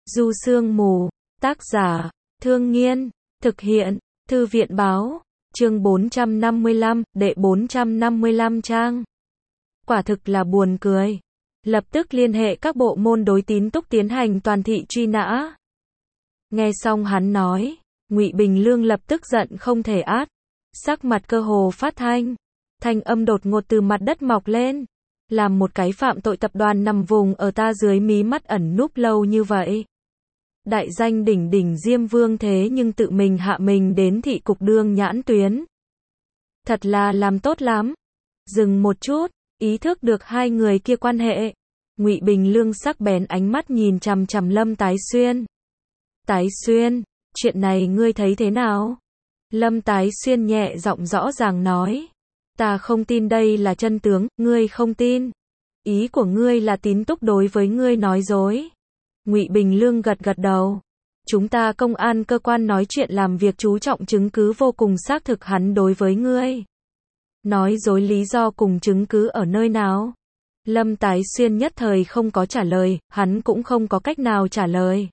Du Sương Mù, tác giả, Thương Nghiên, thực hiện, Thư viện Báo, chương 455, đệ 455 trang. Quả thực là buồn cười. Lập tức liên hệ các bộ môn đối Tín Túc tiến hành toàn thị truy nã. Nghe xong hắn nói, Ngụy Bình Lương lập tức giận không thể át, sắc mặt cơ hồ phát thanh, thanh âm đột ngột từ mặt đất mọc lên, làm một cái phạm tội tập đoàn nằm vùng ở ta dưới mí mắt ẩn núp lâu như vậy. Đại danh đỉnh đỉnh Diêm Vương thế nhưng tự mình hạ mình đến thị cục đương nhãn tuyến. Thật là làm tốt lắm. Dừng một chút, ý thức được hai người kia quan hệ. Ngụy Bình Lương sắc bén ánh mắt nhìn chằm chằm Lâm Tái Xuyên. Tái Xuyên, chuyện này ngươi thấy thế nào? Lâm Tái Xuyên nhẹ giọng rõ ràng nói. Ta không tin đây là chân tướng, ngươi không tin. Ý của ngươi là Tín Túc đối với ngươi nói dối. Ngụy Bình Lương gật gật đầu. Chúng ta công an cơ quan nói chuyện làm việc chú trọng chứng cứ vô cùng xác thực hắn đối với ngươi. Nói dối lý do cùng chứng cứ ở nơi nào? Lâm Tái Xuyên nhất thời không có trả lời, hắn cũng không có cách nào trả lời.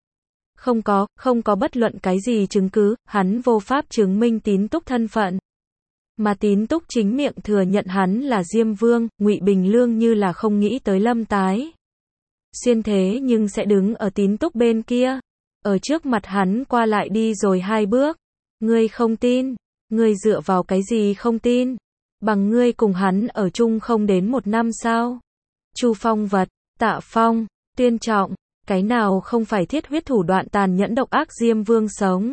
Không có bất luận cái gì chứng cứ, hắn vô pháp chứng minh Tín Túc thân phận. Mà Tín Túc chính miệng thừa nhận hắn là Diêm Vương, Ngụy Bình Lương như là không nghĩ tới Lâm Tái Xuyên thế nhưng sẽ đứng ở Tín Túc bên kia, ở trước mặt hắn qua lại đi rồi hai bước. Ngươi không tin, ngươi dựa vào cái gì không tin? Bằng ngươi cùng hắn ở chung không đến một năm sao? Chu Phong Vật, Tạ Phong, Tuyên Trọng, cái nào không phải thiết huyết thủ đoạn tàn nhẫn độc ác Diêm Vương sống?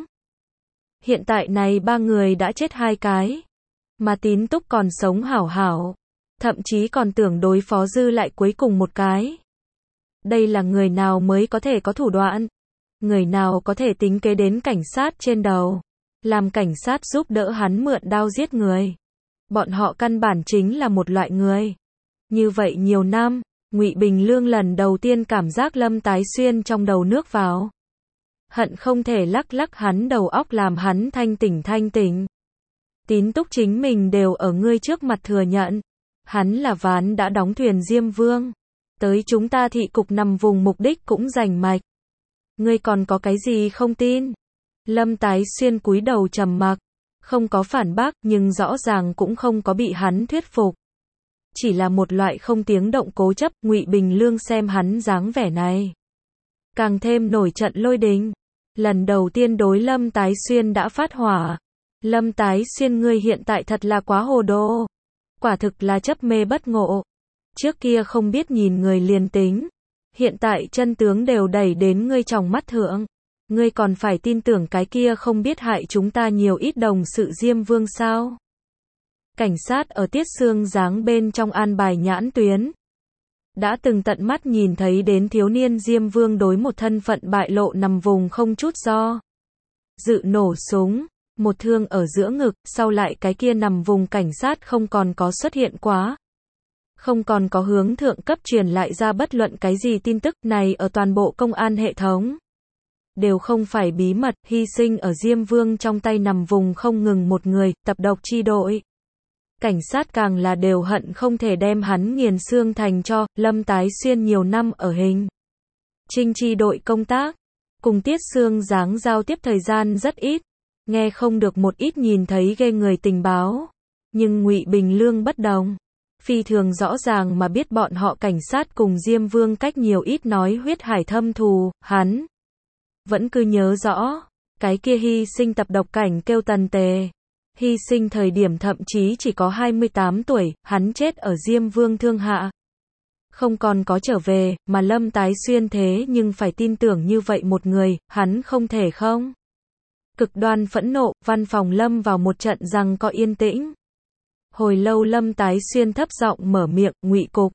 Hiện tại này ba người đã chết hai cái, mà Tín Túc còn sống hảo hảo, thậm chí còn tưởng đối phó dư lại cuối cùng một cái. Đây là người nào mới có thể có thủ đoạn? Người nào có thể tính kế đến cảnh sát trên đầu? Làm cảnh sát giúp đỡ hắn mượn đao giết người? Bọn họ căn bản chính là một loại người. Như vậy nhiều năm, Ngụy Bình Lương lần đầu tiên cảm giác Lâm Tái Xuyên trong đầu nước vào. Hận không thể lắc lắc hắn đầu óc làm hắn thanh tỉnh. Tín Túc chính mình đều ở ngươi trước mặt thừa nhận. Hắn là ván đã đóng thuyền Diêm Vương. Tới chúng ta thị cục nằm vùng mục đích cũng rành mạch. Ngươi còn có cái gì không tin? Lâm Tái Xuyên cúi đầu trầm mặc, không có phản bác nhưng rõ ràng cũng không có bị hắn thuyết phục. Chỉ là một loại không tiếng động cố chấp. Ngụy Bình Lương xem hắn dáng vẻ này, càng thêm nổi trận lôi đình. Lần đầu tiên đối Lâm Tái Xuyên đã phát hỏa. Lâm Tái Xuyên ngươi hiện tại thật là quá hồ đồ. Quả thực là chấp mê bất ngộ. Trước kia không biết nhìn người liền tính. Hiện tại chân tướng đều đẩy đến ngươi trong mắt thượng. Ngươi còn phải tin tưởng cái kia không biết hại chúng ta nhiều ít đồng sự Diêm Vương sao? Cảnh sát ở Tiết Xương Giáng bên trong an bài nhãn tuyến. Đã từng tận mắt nhìn thấy đến thiếu niên Diêm Vương đối một thân phận bại lộ nằm vùng không chút do dự nổ súng. Một thương ở giữa ngực, sau lại cái kia nằm vùng cảnh sát không còn có xuất hiện quá. Không còn có hướng thượng cấp truyền lại ra bất luận cái gì tin tức này ở toàn bộ công an hệ thống. Đều không phải bí mật, hy sinh ở Diêm Vương trong tay nằm vùng không ngừng một người, tập độc chi đội. Cảnh sát càng là đều hận không thể đem hắn nghiền xương thành cho. Lâm Tái Xuyên nhiều năm ở hình Trinh chi đội công tác, cùng Tiết Xương Giáng giao tiếp thời gian rất ít, nghe không được một ít nhìn thấy ghê người tình báo. Nhưng Ngụy Bình Lương bất đồng. Phi thường rõ ràng mà biết bọn họ cảnh sát cùng Diêm Vương cách nhiều ít nói huyết hải thâm thù. Hắn vẫn cứ nhớ rõ, cái kia hy sinh tập độc cảnh kêu Tần Tề. Hy sinh thời điểm thậm chí chỉ có 28 tuổi, hắn chết ở Diêm Vương thương hạ. Không còn có trở về, mà Lâm Tái Xuyên thế nhưng phải tin tưởng như vậy một người, hắn không thể không. Cực đoan phẫn nộ, văn phòng lâm vào một trận giằng co yên tĩnh. Hồi lâu Lâm Tái Xuyên thấp giọng mở miệng, Ngụy cục.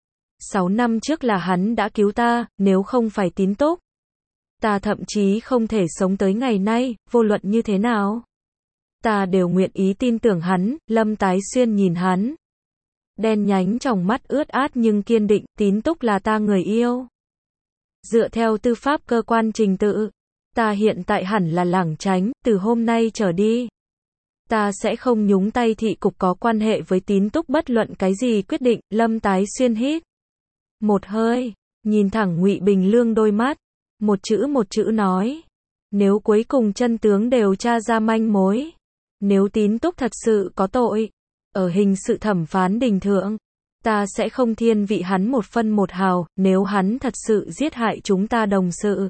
6 năm trước là hắn đã cứu ta, nếu không phải Tín Túc, ta thậm chí không thể sống tới ngày nay, vô luận như thế nào. Ta đều nguyện ý tin tưởng hắn. Lâm Tái Xuyên nhìn hắn. Đen nhánh trong mắt ướt át nhưng kiên định, Tín Túc là ta người yêu. Dựa theo tư pháp cơ quan trình tự, ta hiện tại hẳn là lảng tránh, từ hôm nay trở đi. Ta sẽ không nhúng tay thị cục có quan hệ với Tín Túc bất luận cái gì quyết định. Lâm Tái Xuyên hít một hơi, nhìn thẳng Ngụy Bình Lương đôi mắt. một chữ nói. Nếu cuối cùng chân tướng đều tra ra manh mối, nếu Tín Túc thật sự có tội, ở hình sự thẩm phán đình thượng, ta sẽ không thiên vị hắn một phân một hào, nếu hắn thật sự giết hại chúng ta đồng sự,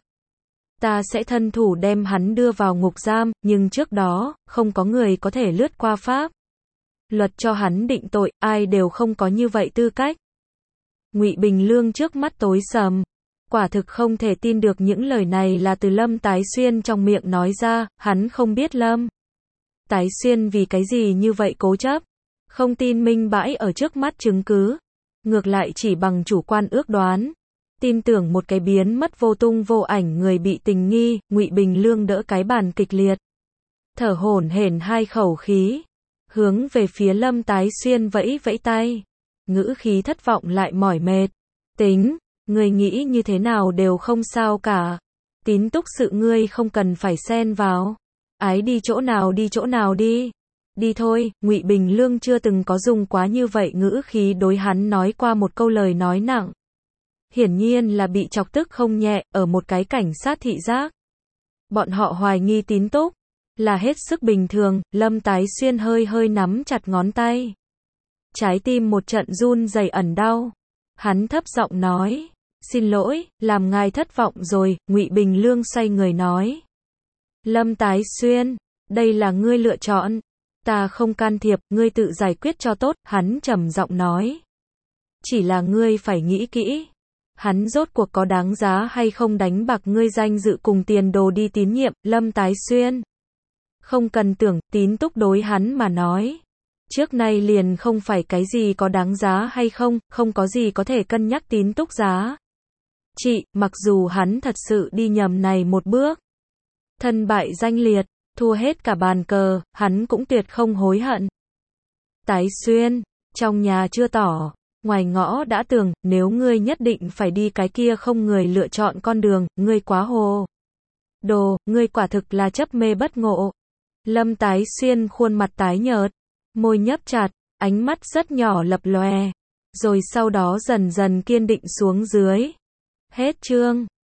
ta sẽ thân thủ đem hắn đưa vào ngục giam, nhưng trước đó, không có người có thể lướt qua pháp luật cho hắn định tội, ai đều không có như vậy tư cách. Ngụy Bình Lương trước mắt tối sầm, quả thực không thể tin được những lời này là từ Lâm Tái Xuyên trong miệng nói ra, hắn không biết Lâm Tái Xuyên vì cái gì như vậy cố chấp, không tin minh bãi ở trước mắt chứng cứ, ngược lại chỉ bằng chủ quan ước đoán, tin tưởng một cái biến mất vô tung vô ảnh người bị tình nghi. Ngụy Bình Lương đỡ cái bàn kịch liệt, thở hổn hển hai khẩu khí, hướng về phía Lâm Tái Xuyên vẫy vẫy tay, ngữ khí thất vọng lại mỏi mệt. Tính, ngươi nghĩ như thế nào đều không sao cả. Tín Túc sự ngươi không cần phải xen vào. Ái đi chỗ nào đi. Đi thôi. Ngụy Bình Lương chưa từng có dùng quá như vậy ngữ khí đối hắn nói qua một câu lời nói nặng. Hiển nhiên là bị chọc tức không nhẹ, ở một cái cảnh sát thị giác. Bọn họ hoài nghi Tín Túc là hết sức bình thường. Lâm Tái Xuyên hơi hơi nắm chặt ngón tay, trái tim một trận run rẩy ẩn đau. Hắn thấp giọng nói, xin lỗi, làm ngài thất vọng rồi. Ngụy Bình Lương xoay người nói, Lâm Tái Xuyên, đây là ngươi lựa chọn, ta không can thiệp, ngươi tự giải quyết cho tốt. Hắn trầm giọng nói, chỉ là ngươi phải nghĩ kỹ, hắn rốt cuộc có đáng giá hay không đánh bạc ngươi danh dự cùng tiền đồ đi tín nhiệm. Lâm Tái Xuyên không cần tưởng, Tín Túc đối hắn mà nói, trước nay liền không phải cái gì có đáng giá hay không, không có gì có thể cân nhắc Tín Túc giá trị, mặc dù hắn thật sự đi nhầm này một bước, thân bại danh liệt, thua hết cả bàn cờ, hắn cũng tuyệt không hối hận. Tái Xuyên, trong nhà chưa tỏ, ngoài ngõ đã tường, nếu ngươi nhất định phải đi cái kia không người lựa chọn con đường, ngươi quá hồ đồ, ngươi quả thực là chấp mê bất ngộ. Lâm Tái Xuyên khuôn mặt tái nhợt, môi nhấp chặt, ánh mắt rất nhỏ lập lòe, rồi sau đó dần dần kiên định xuống dưới. Hết chương.